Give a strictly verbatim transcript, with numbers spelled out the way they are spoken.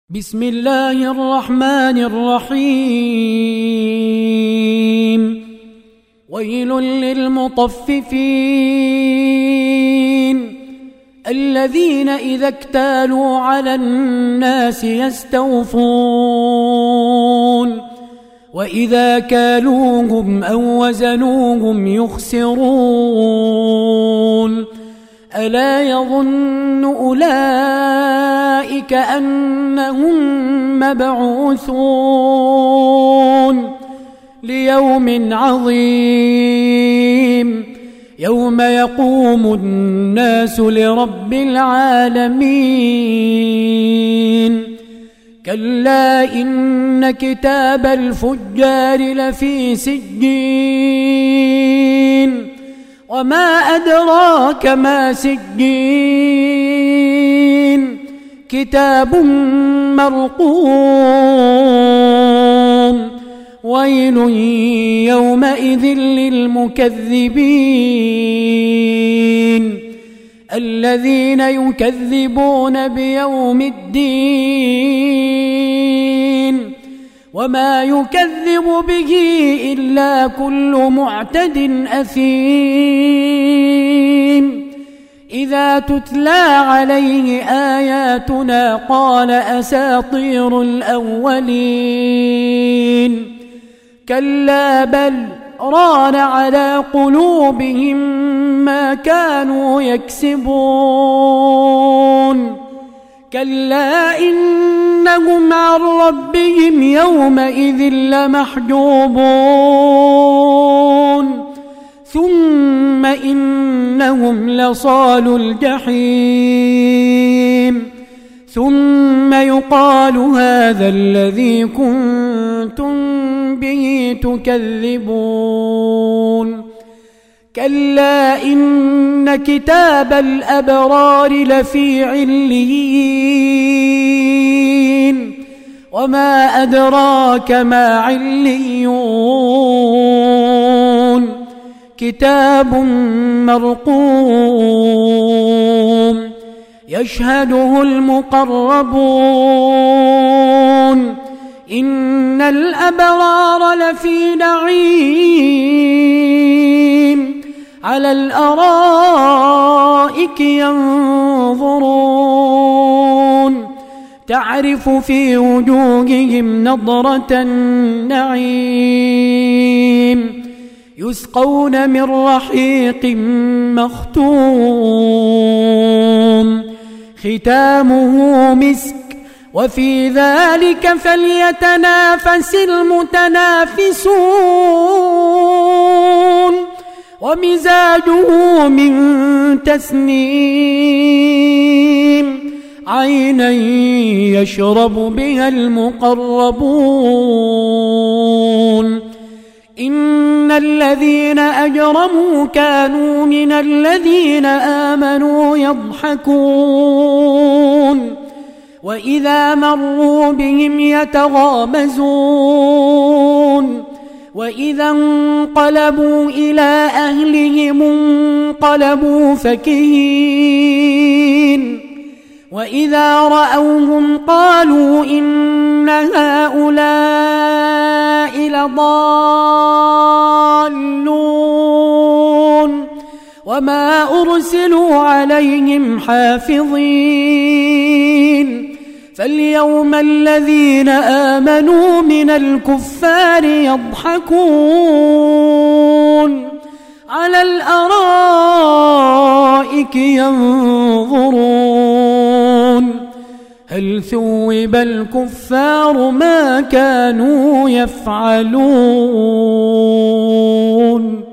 بسم الله الرحمن الرحيم. ويل للمطففين الذين إذا اكتالوا على الناس يستوفون وإذا كالوهم أو وزنوهم يخسرون. ألا يظن أولئك أنهم مبعوثون ليوم عظيم يوم يقوم الناس لرب العالمين. كلا إن كتاب الفجار لفي سجين وما أدراك ما سجين كتاب مرقوم. ويل يومئذ للمكذبين الذين يكذبون بيوم الدين وما يكذب به إلا كل معتد أثيم. إذا تتلى عليه آياتنا قال أساطير الأولين. كلا بل ران على قلوبهم ما كانوا يكسبون. كلا إنهم عن ربهم يومئذ لمحجوبون. ثم إنهم لصالوا الجحيم. ثم يقال هذا الذي كنتم به تكذبون. كلا إن كتاب الأبرار لفي عليين وما أدراك ما عليون. كتاب مرقوم يشهده المقربون. إن الأبرار لفي نعيم على الأرائك ينظرون تعرف في وجوههم نضرة النعيم. يسقون من رحيق مختوم ختامه مسك وفي ذلك فليتنافس المتنافسون. ومزاجه من تسنيم عينا يشرب بها المقربون. إن الذين أجرموا كانوا من الذين آمنوا يضحكون وإذا مروا بهم يتغامزون. وإذا انقلبوا إلى أهلهم انقلبوا فكهين. وإذا رأوهم قالوا إن هؤلاء لضالون وما أرسلوا عليهم حافظين. فاليوم الذين آمنوا من الكفار يضحكون على الأرائك ينظرون هل ثوب الكفار ما كانوا يفعلون.